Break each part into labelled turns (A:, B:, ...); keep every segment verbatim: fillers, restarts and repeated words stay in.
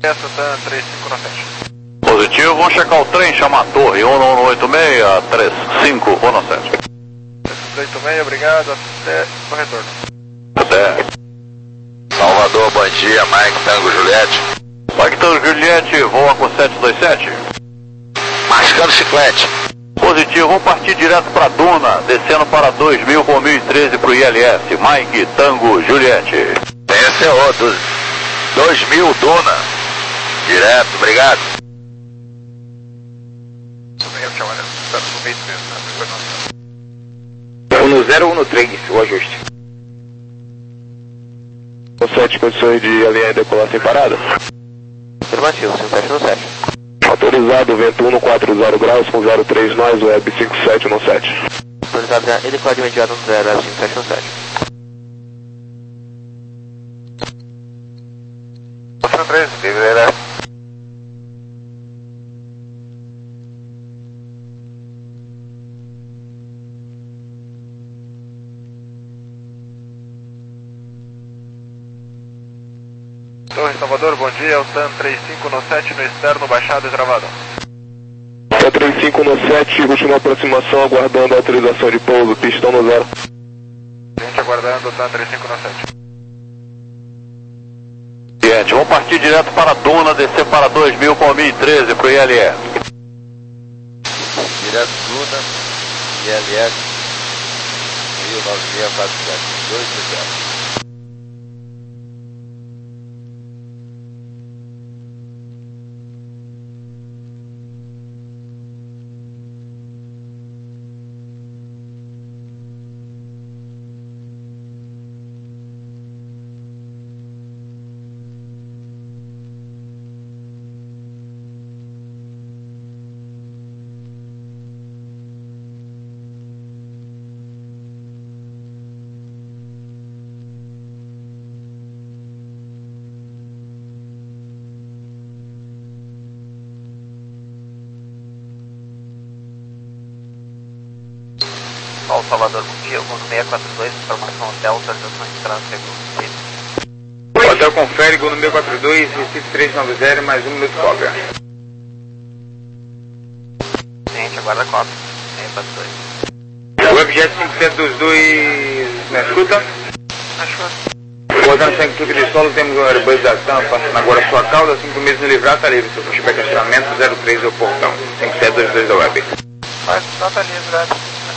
A: Essa tá três cinco nove sete.
B: Positivo, vamos checar o trem, chama a torre, um um oito seis, três cinco um sete.
A: três oito seis, obrigado, até o retorno.
B: Até.
C: Salvador, bom dia, Mike Tango Juliette.
B: Mike Tango Juliette, voa com sete dois sete.
C: Mascando chiclete.
B: Positivo, vamos partir direto para Duna, descendo para dois mil com mil e treze para o I L S. Mike Tango Juliette.
C: Esse é outro. dois mil Duna. Direto, obrigado.
D: um zero um três, o ajuste.
E: O sete, condições de alinhar e decolar sem parada.
D: Afirmativo, cinco sete um sete.
E: Autorizado, vento um quatro zero graus com zero três nós, web cinco sete um sete.
D: Autorizado já, ele pode imediato no zero, web cinco sete um sete.
A: Ocean três, livre, Torre Salvador, bom dia, o TAM três cinco nove sete no externo, baixado e travado.
E: TAM três cinco nove sete, última aproximação, aguardando a autorização de pouso, pistão no zero.
A: Gente aguardando o TAM três cinco nove sete.
B: Gente, vamos partir direto para Duna, descer para dois mil com mil e treze para o I L S.
C: Direto Duna, I L S, mil e novecentos e quarenta e sete, dois mil zero.
D: Paulo Salvador, bom dia, Gono seis quatro dois, informação Delta, estação de tráfego.
F: Hotel confere, Gono seis quatro dois, Recife três nove zero, mais um minuto cobra.
D: Gente, aguarda cópia, seis quatro dois.
F: Webjet cinco sete dois dois, me escuta?
D: Acho.
F: Botando sem equipe de solo, temos um Airbus da TAM, passando agora a sua cauda, cinco meses no livrar, está livre, seu puxback de acionamento, zero três ao portão, cinco sete dois dois da web.
A: Faz, nota livre,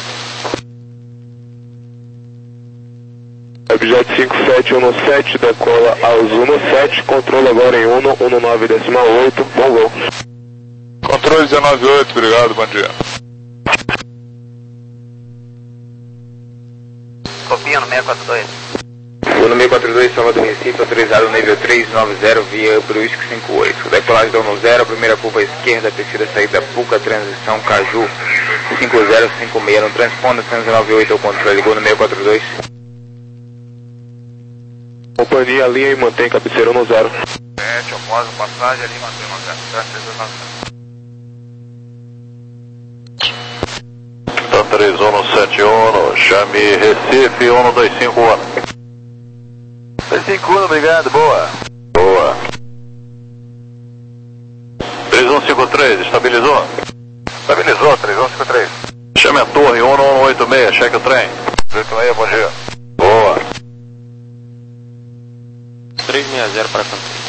E: Webjet cinco sete um sete, decola aos um sete, controle agora em um um nove decimal oito, bom voo.
B: Controle dezenove oito, obrigado, bom dia.
D: Copia no seis quatro dois.
F: Gono seis quatro dois, Salvador Recife, autorizado nível três nove zero via Brusque cinco oito. Decolagem do no zero, primeira curva esquerda, terceira saída Puca, transição Caju, cinco zero cinco seis, no transponder cento e noventa e oito ao controle, Gono seis quatro dois.
E: Companhia, linha e mantém cabeceira no zero.
A: sete, após a passagem ali, mantém uma
B: TAM três um sete um, chame Recife um dois cinco um. dois cinco um, obrigado, boa. Boa. três um cinco três, estabilizou?
A: Estabilizou, três um cinco três.
B: Chame a torre um um oito seis, cheque o trem.
A: três oito seis, bom dia.
B: Boa.
D: três seis zero para Campinas.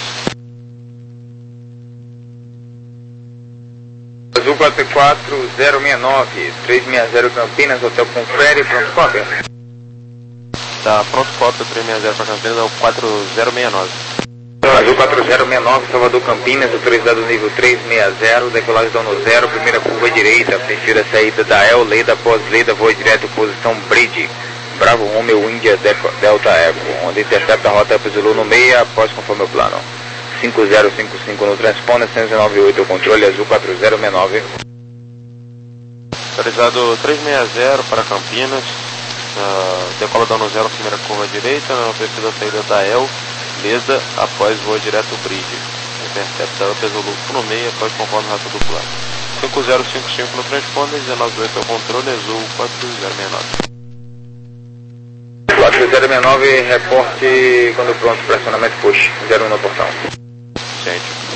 F: Azul quatro quatro zero seis nove, três seis zero Campinas, Hotel Confere, pronto cópia.
D: Tá, pronto cópia, três seis zero para Campinas, é o quatro zero seis nove.
F: Azul quatro zero seis nove, Salvador Campinas, autorizado nível três seis zero, decolagem dono zero, primeira curva direita, perfil da saída da El, Leda, pós-Leda, voa direto, posição Bridge, Bravo Romeo India Delta Eco, onde intercepta a rota Zulu no meio, após conforme o plano. cinco zero cinco cinco no transponder, cento e noventa e oito, o controle Azul quatro zero seis nove.
D: Autorizado três seis zero para Campinas, uh, decola dono zero, primeira curva direita, no perfil da saída da El, Leda, após voa direto Bridge, intercepta a Zulu no meio, após conforme a rota do plano. cinco zero cinco cinco no transponder, dezenove oito ao controle, Azul quatro zero seis nove.
F: quatro zero seis nove, reporte quando pronto, pressionamento push, zero um no portão.
D: Gente.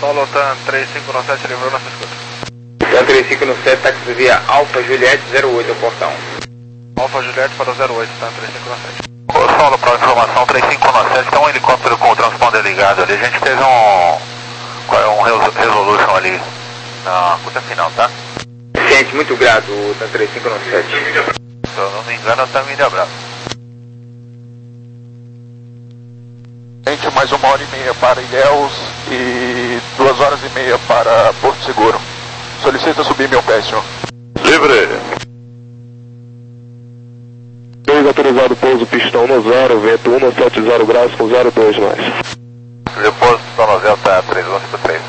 A: Solo TAM três cinco nove sete, livrou nossa escuta.
F: TAM três cinco nove sete, táxi via Alfa Juliette zero oito, ao portão.
A: Alfa Juliette para o zero oito, TAM três cinco nove sete.
B: Ô, Saulo, para informação, três cinco nove sete, tem um helicóptero com o transponder ligado ali. A gente teve um, um resolution ali na curta final, tá?
F: Ciente, muito grato, TAM três cinco nove sete.
B: Se eu não me engano, é o TAM Ilha Brava. Gente, mais uma hora e meia para Ilhéus e duas horas e meia para Porto Seguro. Solicita subir meu pé, senhor. Livre.
E: dois autorizado pouso pistão no zero, vento um sete zero graus com zero dois mais.
B: Depósito pistão no zero, tá três um cinco três.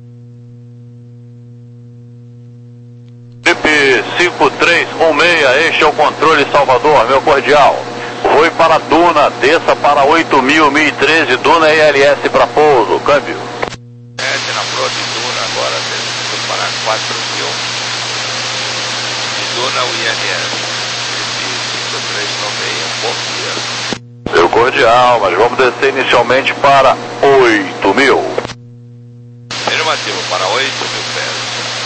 B: Trip cinco três um seis, este é o controle Salvador, meu cordial. Foi para Duna, desça para oito mil, mil e treze, Duna I L S para pouso, câmbio.
C: Desce na Pro de Duna agora, descendo para quatro mil. De Duna o I L S. cinco três nove seis, bom dia.
B: Meu cordial, mas vamos descer inicialmente para oito mil.
C: Afirmativo, para oito mil pés.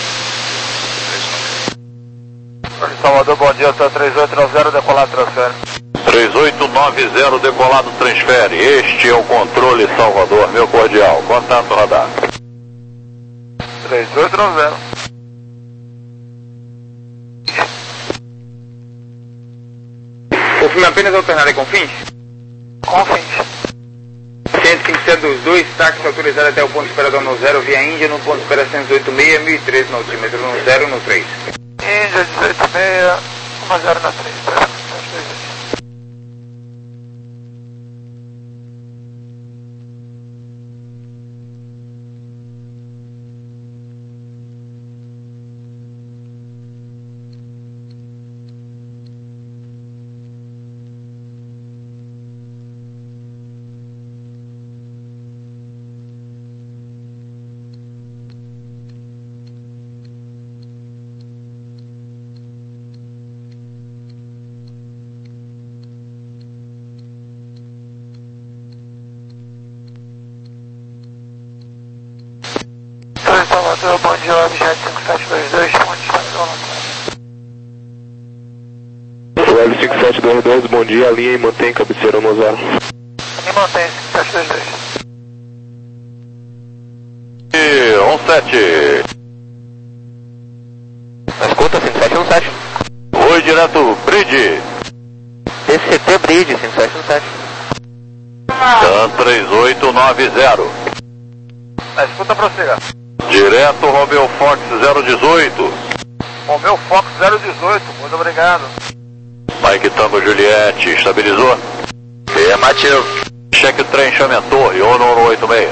A: Salvador, bom dia, TAM três oito nove zero, decolado, transfere.
B: três oito nove zero, decolado, transfere. Este é o controle Salvador, meu cordial. Contato radar.
A: três oito nove zero.
F: Confirma apenas alternada com fins?
A: Com fins.
F: cento e cinquenta e sete dos dois, táxi autorizado até o ponto esperador no zero, via Índia, no ponto espera cento e oito seis, mil e treze no altímetro, no zero, no três.
A: Índia dezoito seis, um zero na três, tá? Salvador, bom dia, objeto cinco sete dois dois, onde está o
E: O L cinco sete dois dois, bom dia, linha e mantém cabeceira no zero.
A: Me mantém, cinco sete dois dois.
B: E um sete.
D: Na escuta, cinco sete um sete.
B: Oi, direto, Bridge.
D: T C T Bridge, cinco sete um sete.
B: TAM três oito nove zero.
A: Na escuta, prossiga.
B: Direto, Romeo Fox zero dezoito.
A: Romeo Fox zero dezoito, muito obrigado.
B: Mike Tango Juliette, estabilizou?
C: Afirmativo.
B: Cheque trem, chame a torre, um um oito seis.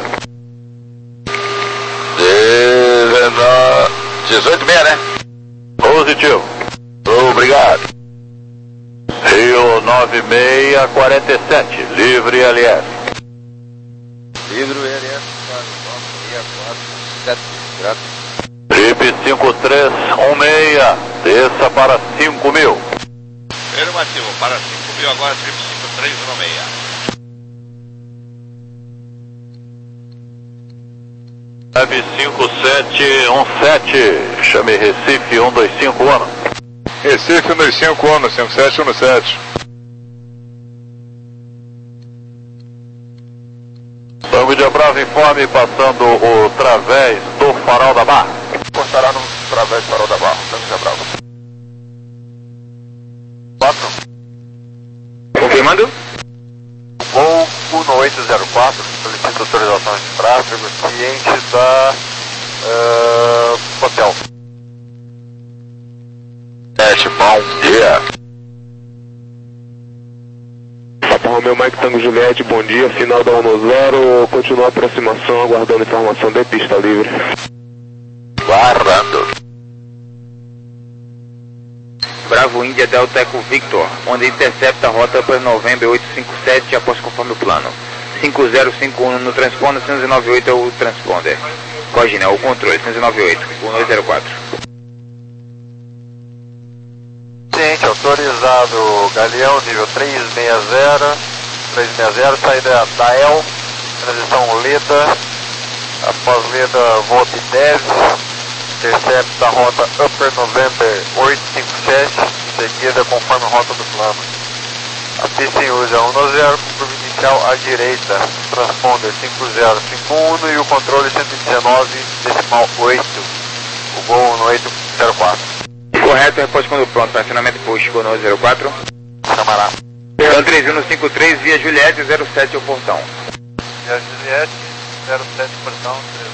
C: dezoito seis, né?
B: Positivo.
C: Obrigado.
B: Rio nove seis quatro sete, livre L S.
C: Livre o L S, quatro grato.
B: Trip cinco três um seis, desça para cinco mil.
C: Afirmativo, para cinco mil agora, trip cinco três um seis.
B: nove cinco sete um sete, chame Recife um dois cinco ano.
G: Recife um dois cinco ano, cinco sete um sete.
B: Tango de Brava, informe passando o través do Farol da Barra.
A: Postará no través do Farol da Barra, Tango de Brava. quatro.
F: Confirmando?
A: Voo um oito zero quatro, solicita autorização de tráfego, ciente da uh, hotel.
B: Sete, bom dia.
E: Papa Romeo Mike Tango Juliette, bom dia, final da um zero, continua a aproximação, aguardando informação de pista livre.
B: Guardando.
F: Bravo Índia Delta Eco Victor, onde intercepta a rota para November oito cinco sete, após conforme o plano. cinco zero cinco um no transponder, cento e noventa e oito é o transponder. Cogine, é o controle, cento e noventa e oito, um dois zero quatro.
A: Ciente, autorizado, Galeão, nível três seis zero, três seis zero, saída da E L, transição Leda, após leda Volt dez, intercepta a rota Upper November oito cinco sete, em seguida conforme a rota do plano. A pista em uso é um zero, com curva inicial à direita, transponder cinco zero cinco um e o controle cento e dezenove decimal oito, o Gol no oito zero quatro.
F: Correto, resposta quando pronto, acionamento push, Gol no zero quatro.
A: Chamará.
F: Então três um cinco três, via Juliette, zero sete ao portão.
A: Via Juliette, zero sete portão, três.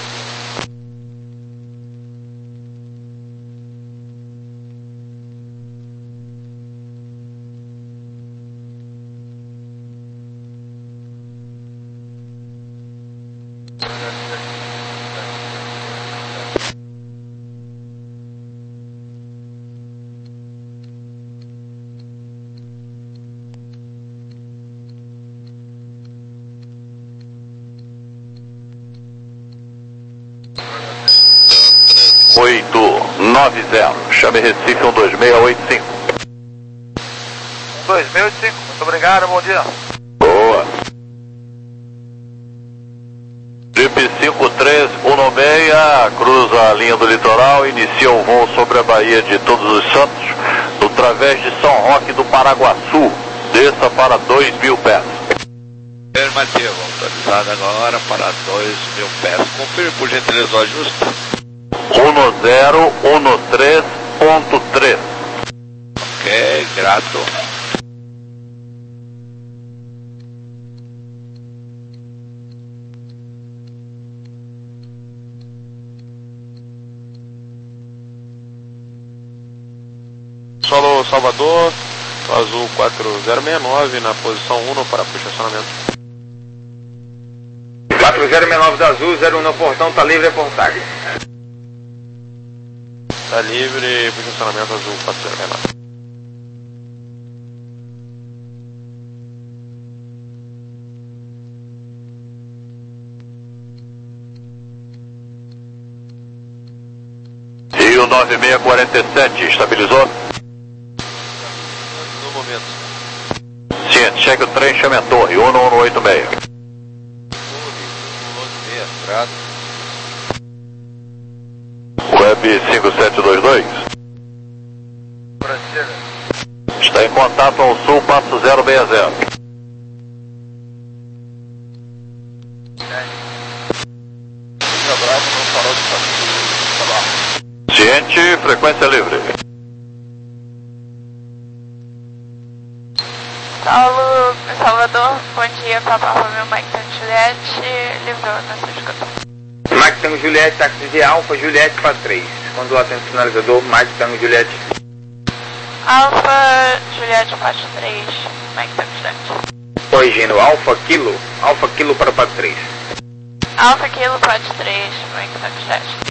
B: oito nove zero, chame Recife um dois seis oito cinco.
A: um dois seis oito cinco, muito obrigado, bom dia.
B: Boa. Jeep cinco três um nove seis, cruza a linha do litoral, inicia o voo sobre a Baía de Todos os Santos, no través de São Roque do Paraguaçu, desça para dois mil pés.
C: Afirmativo, autorizado agora para dois mil pés. Confirme por gentileza o ajuste.
B: um zero um três ponto três.
C: Ok, grato.
D: Solo Salvador, azul quatro zero seis nove na posição um para posicionamento.
F: quatro zero seis nove da Azul, zero um no portão, tá livre, reportagem.
D: Tá livre, posicionamento azul quatro zero seis nove.
B: Rio nove seis quatro sete, estabilizou?
C: No momento.
B: Ciente, cheque o trem, chame a torre, um um oito seis.
C: Grato.
B: Web cinco sete dois dois. Está em contato ao sul, passo zero seis zero. Ciente, frequência livre.
H: Saulo, Salvador, bom dia, Papa Romeo, Mike Tango Juliette, livrou na sua escuta.
F: Mike Tango Juliette, táxi de Alfa, Juliette para três. Quando atende o sinalizador, Mike Tango Juliette.
H: Alfa, Juliette, Pato três, Mike Tango Juliette.
F: Corrigindo, Alfa Kilo, Alfa Kilo para Pato três.
H: Alfa Kilo, Pato três, Mike Tango Juliette.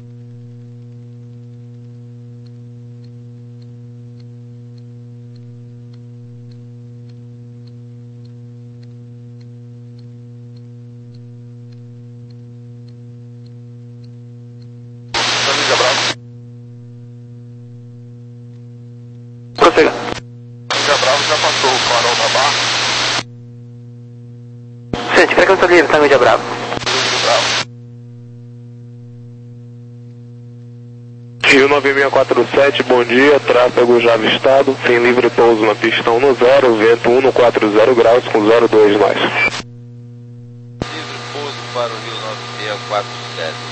B: Prossiga.
A: Tango Bravo já passou o farol da barra.
B: Ciente, frequência livre, Tango de Bravo.
E: Rio nove seis quatro sete, bom dia, tráfego já avistado, fim livre pouso na pista um no zero, vento um no quatro zero graus com zero dois nós.
C: Livre pouso para o Rio nove seis quatro sete.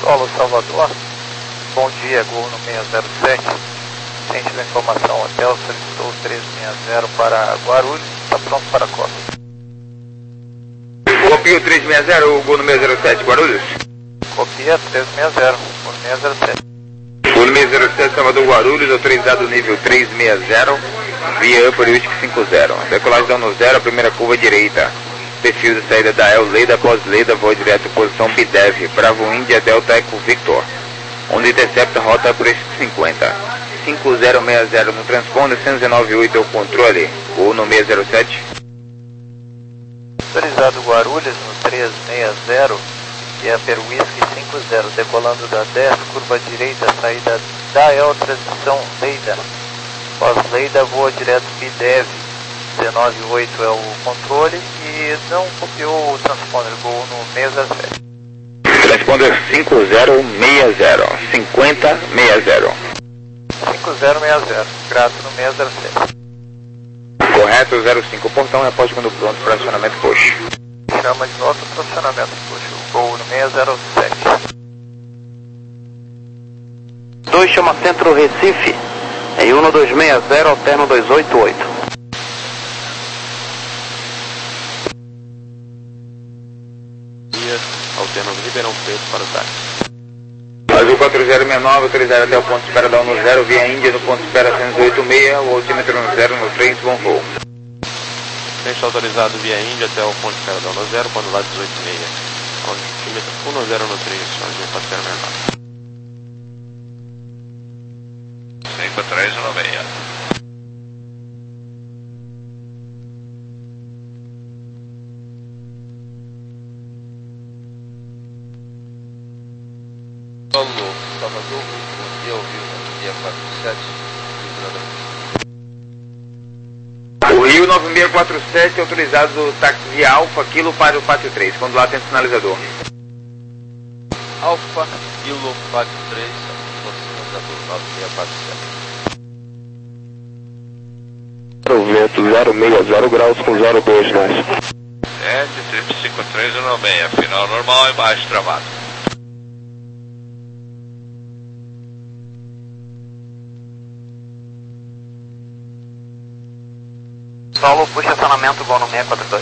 A: Solo Salvador, bom dia, Gol no seis zero sete, ciente da informação, hotel solicitou três seis zero para Guarulhos, está pronto para a Copa.
F: Copia o três seis zero, o Gol no seis zero sete, Guarulhos.
A: Copia três seis zero, Gol no seis zero sete.
F: Gol no seis zero sete, Salvador Guarulhos, autorizado nível três seis zero, via Upper Whisky cinco zero. Decolagem dano zero, primeira curva direita. Perfil de saída da El, Leida após Leida, voa direto, posição B D E V, Bravo Índia, Delta Eco Victor. Onde intercepta, rota por cinquenta. cinco zero seis zero no transponder, cento e dezenove ponto oito é o controle. Gol no seis zero sete.
A: Autorizado Guarulhos no três seis zero, e Upper Whisky cinco zero, decolando da dez, curva direita, saída da El, transição Leida. Após Leida, voa direto B D E V, dezenove ponto oito é o controle e não copiou o transponder, Gol no seis zero sete.
F: Transponder cinco zero seis zero, cinquenta seis zero.
A: cinco zero seis zero, grato no seis zero sete.
F: Correto, zero cinco, portão é após quando pronto para acionamento push.
A: Chama de volta para acionamento push, Gol no seis zero sete.
I: dois chama Centro Recife, em um dois seis zero, alterno dois oito oito.
D: Alterno Ribeirão Preto para o táxi.
F: Azul quatro zero seis nove, autorizado até o ponto de espera da no zero, via Índia no ponto de espera cento e oito ponto seis, o altímetro no zero no três, bom voo.
D: Teste autorizado via Índia até o ponto de espera da no zero, quando lá dezoito ponto seis. Altímetro um zero no três, onde pode ser menor.
C: cinco três no seis.
J: Alô, Salvador, bom dia, ouviu no dia quatro sete,
F: O Rio nove seis quatro sete, autorizado táxi via Alfa, Kilo para o Pátio três, quando lá tem sinalizador.
J: Alfa, Kilo, Pátio três, sinalizador nove seis quatro sete.
E: Vento zero seis zero graus com zero dois nós.
C: sete, triplo cinco três no seis, final normal e baixo travado.
I: Solo puxa acionamento, Gol no seis quatro dois.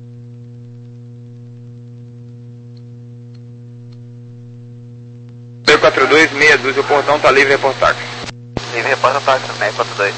F: seis quatro dois, meia dúzia, o portão está livre, reportar.
I: Livre reporta táxi, seis quatro dois.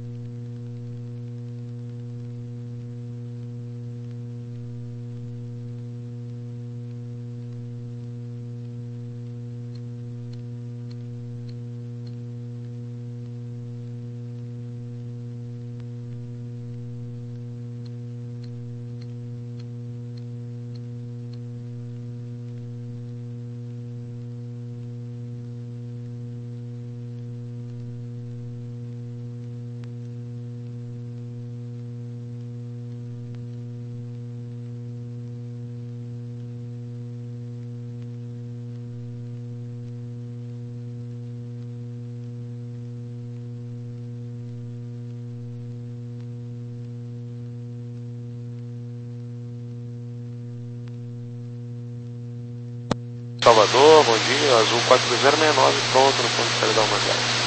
D: Salvador, bom dia, Azul quatro zero seis nove, pronto no ponto de espera da uma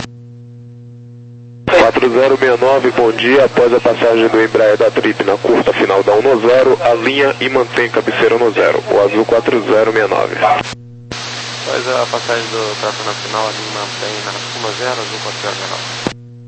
D: zero.
E: quatro zero seis nove, bom dia, após a passagem do Embraer da Trip na curta final da um zero, alinha e mantém cabeceira no zero, o Azul quatro zero seis nove.
D: Após a passagem do trato na final, alinha e mantém na um zero, Azul quatro zero seis nove.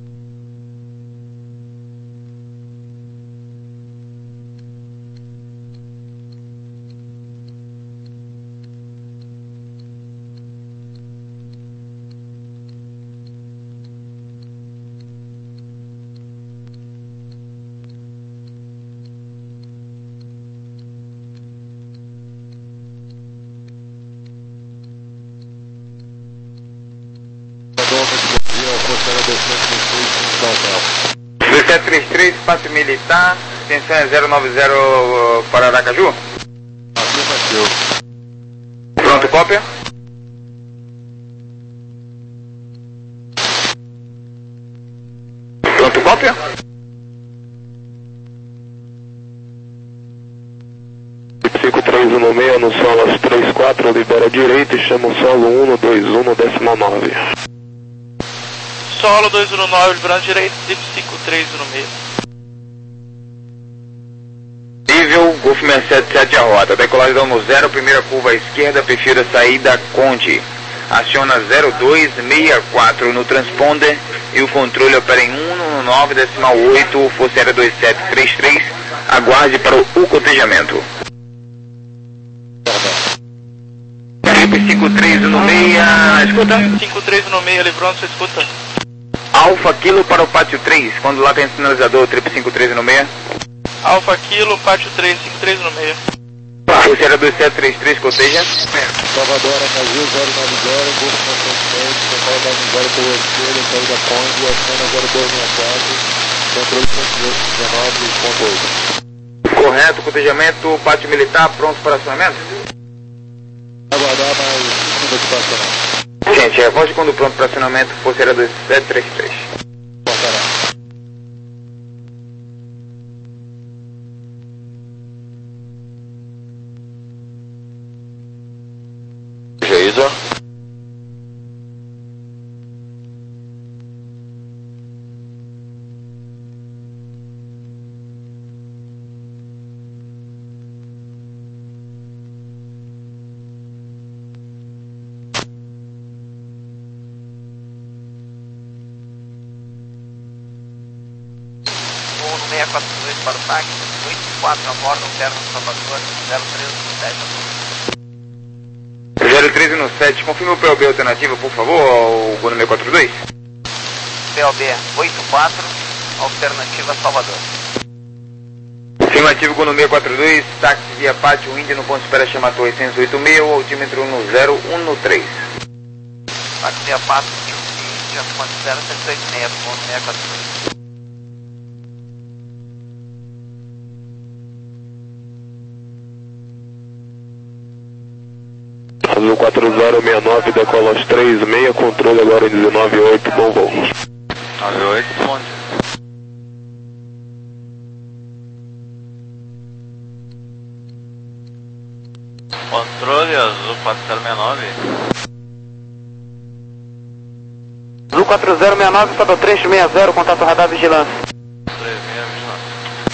F: dois sete três três, espaço militar, extensão é zero nove zero para Aracaju. Pronto, cópia. Pronto, cópia.
E: cinco três um seis, anunciou às três quatro, libera a direita e chama o solo um um dois um no décimo nove.
K: Solo dois um nove, liberando direita, trip cinco três um seis.
F: Nível, Golf seis sete sete a rota, decolagem dando no zero, primeira curva à esquerda, prefira saída Conde. Aciona zero dois seis quatro no transponder e o controle opera em um nove decimal oito, força aérea dois sete três três, aguarde para o, o cotejamento. Trip cinco três um seis, escuta?
K: cinco três um seis, livrando, você escuta?
F: Alfa Kilo para o pátio três, quando lá tem sinalizador, trip cinco três um seis.
K: Alfa Kilo, pátio três, cinco três um seis.
F: Força aérea dois sete três três, coteja.
L: Salvador, Brasil, zero nove zero, Golfo seis sete, decola da zero pela esquerda, saída Conde, acena zero dois seis quatro, controle cento e dezenove ponto oito.
F: Correto, cotejamento, pátio militar, pronto para acionamento?
L: Aguardar mais cinco minutos para acionar.
F: Gente, é voz de quando pronto para acionamento, força aérea dois sete três três.
B: Geisa.
I: seis quatro dois para o táxi, oito quatro a bordo, alterno Salvador, zero três um sete.
F: zero três um sete, confirma o P O B alternativa, por favor, ao Gonu seis quatro dois.
I: P O B oito quatro, alternativa Salvador.
F: Afirmativo Gonu seis quatro dois, táxi via pátio Índia no ponto de espera chamado oitocentos e oitenta e seis, o altímetro no zero um no três.
I: Táxi via pátio Índia no ponto de espera cento e oitenta e seis, ponto seis quatro dois.
E: Azul quatro zero seis nove, decola aos três seis, controle agora em dezenove oito, bom voo.
J: nove oito, responde. Controle Azul quatro zero seis nove.
I: Azul quatro zero seis nove, sobe ao três seis zero, contato radar vigilância.
J: três seis vigilância.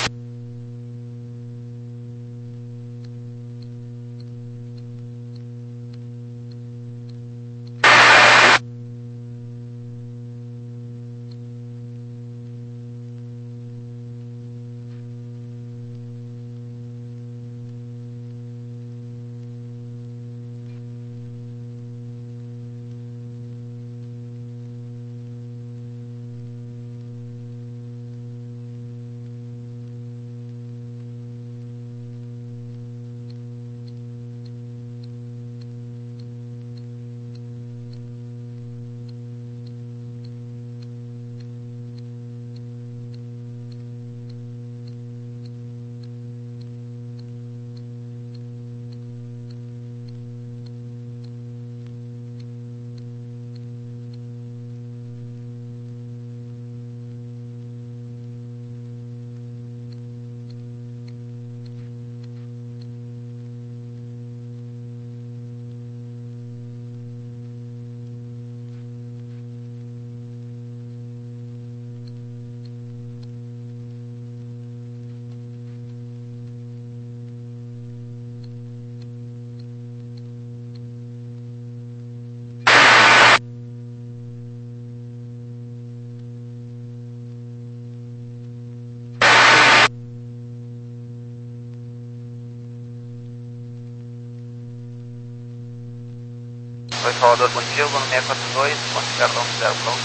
I: Oi, Salvador, bom dia, Gonu seis quatro dois, ponto perdão, zero pronto.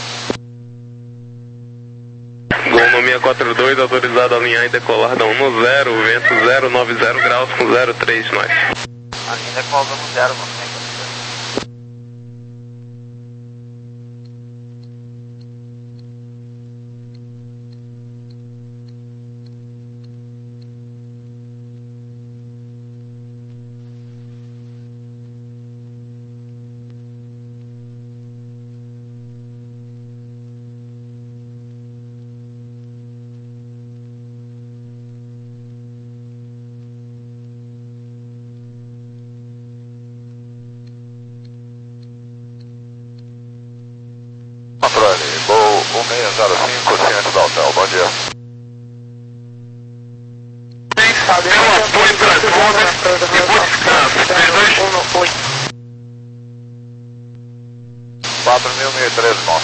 E: Gonu seis quatro dois, autorizado a alinhar e decolar da um no zero, vento zero nove zero graus com zero três nós.
I: Alinha decola no zero, Gonu seis quatro dois.
A: seis zero cinco, ciente da hotel, bom dia.
M: Deu apoio Transponder e vou descanso, três dois.
A: quatro mil mil e treze, nossa.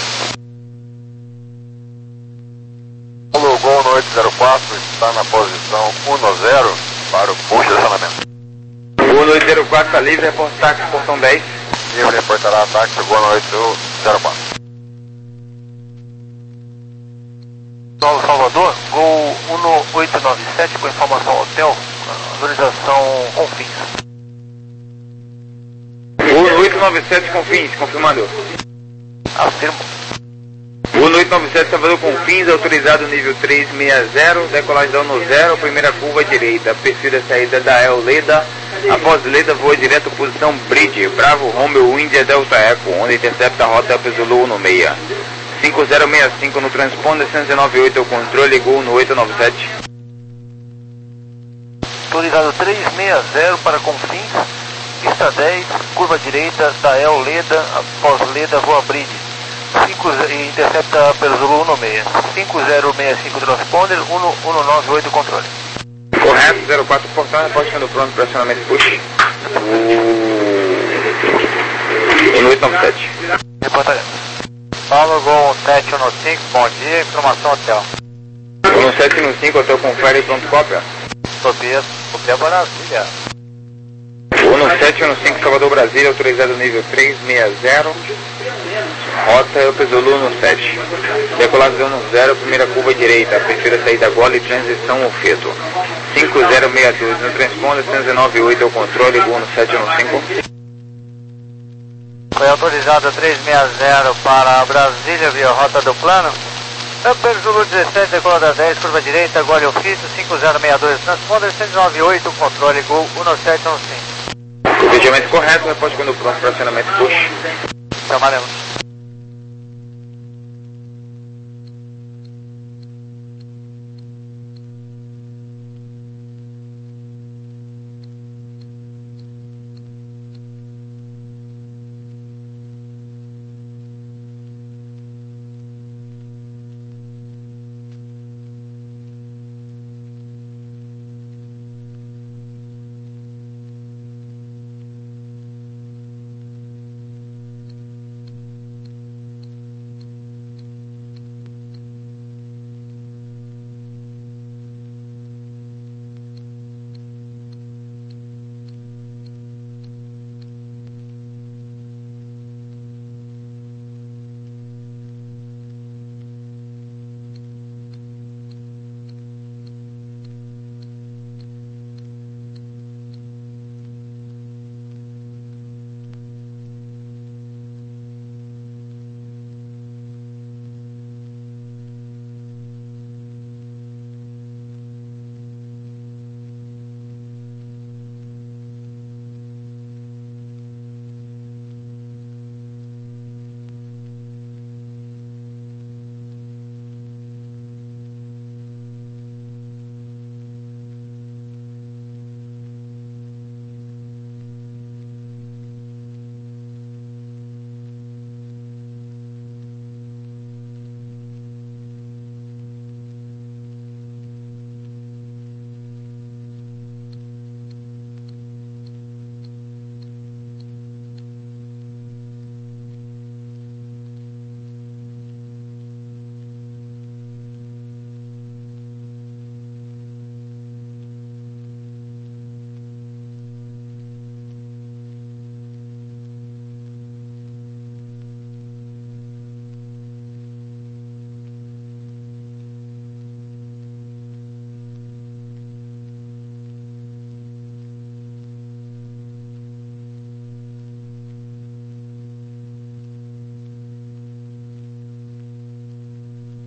A: O Gol no oito zero quatro está na posição um zero para o push de acionamento.
F: Gol no oito zero quatro está livre, reporta táxi, portão dez.
A: Livre, reportará táxi, Gol no oito zero quatro.
N: Nova Salvador, Gol um no oito nove sete com informação ao hotel, autorização Confins.
F: Gol no oito nove sete Confins, confirmando.
N: Afirmo.
F: Gol no oito nove sete Salvador Confins, autorizado nível trezentos e sessenta, decolagem da no zero, primeira curva direita, perfil da saída da El Leda, após Leda voa direto posição Bridge, Bravo Romeo India Delta Eco, onde intercepta a rota Alfa Zulu no meia. cinco zero seis cinco no transponder, cento e nove oito é o controle, Gol no oito nove sete.
N: Autorizado trezentos e sessenta para Confins, pista dez, curva direita da El Leda, após Leda voa Bridge. cinco e intercepta pelo Zulu no meia. cinco zero seis cinco transponder, um nove oito controle.
F: Correto, zero quatro portão, reporte quando pronto para acionamento push. O no oito nove sete.
N: Reportaremos.
A: Paulo, Gol sete um cinco, bom dia, informação hotel.
F: Gol no sete um cinco, hotel confere, pronto cópia.
A: Sofia, Sofia Brasília.
F: Gol no sete um cinco, Salvador Brasília, autorizado nível trezentos e sessenta. Rota Alfa Zulu no sete. Decolagem no zero, primeira curva direita, perfil da saída Gole e transição Ofeto. cinco zero seis dois no transponder, cento e noventa e oito é o controle, Gol no sete um cinco.
N: Foi autorizado trezentos e sessenta para Brasília via rota do plano. Alfa Zulu dezessete, decolada dez, curva direita, Gole ofício, cinco zero seis dois transponder, cento e noventa e oito, controle, Gol um sete um cinco.
F: Procedimento correto, reporte quando pronto para acionamento push.
N: Chamaremos.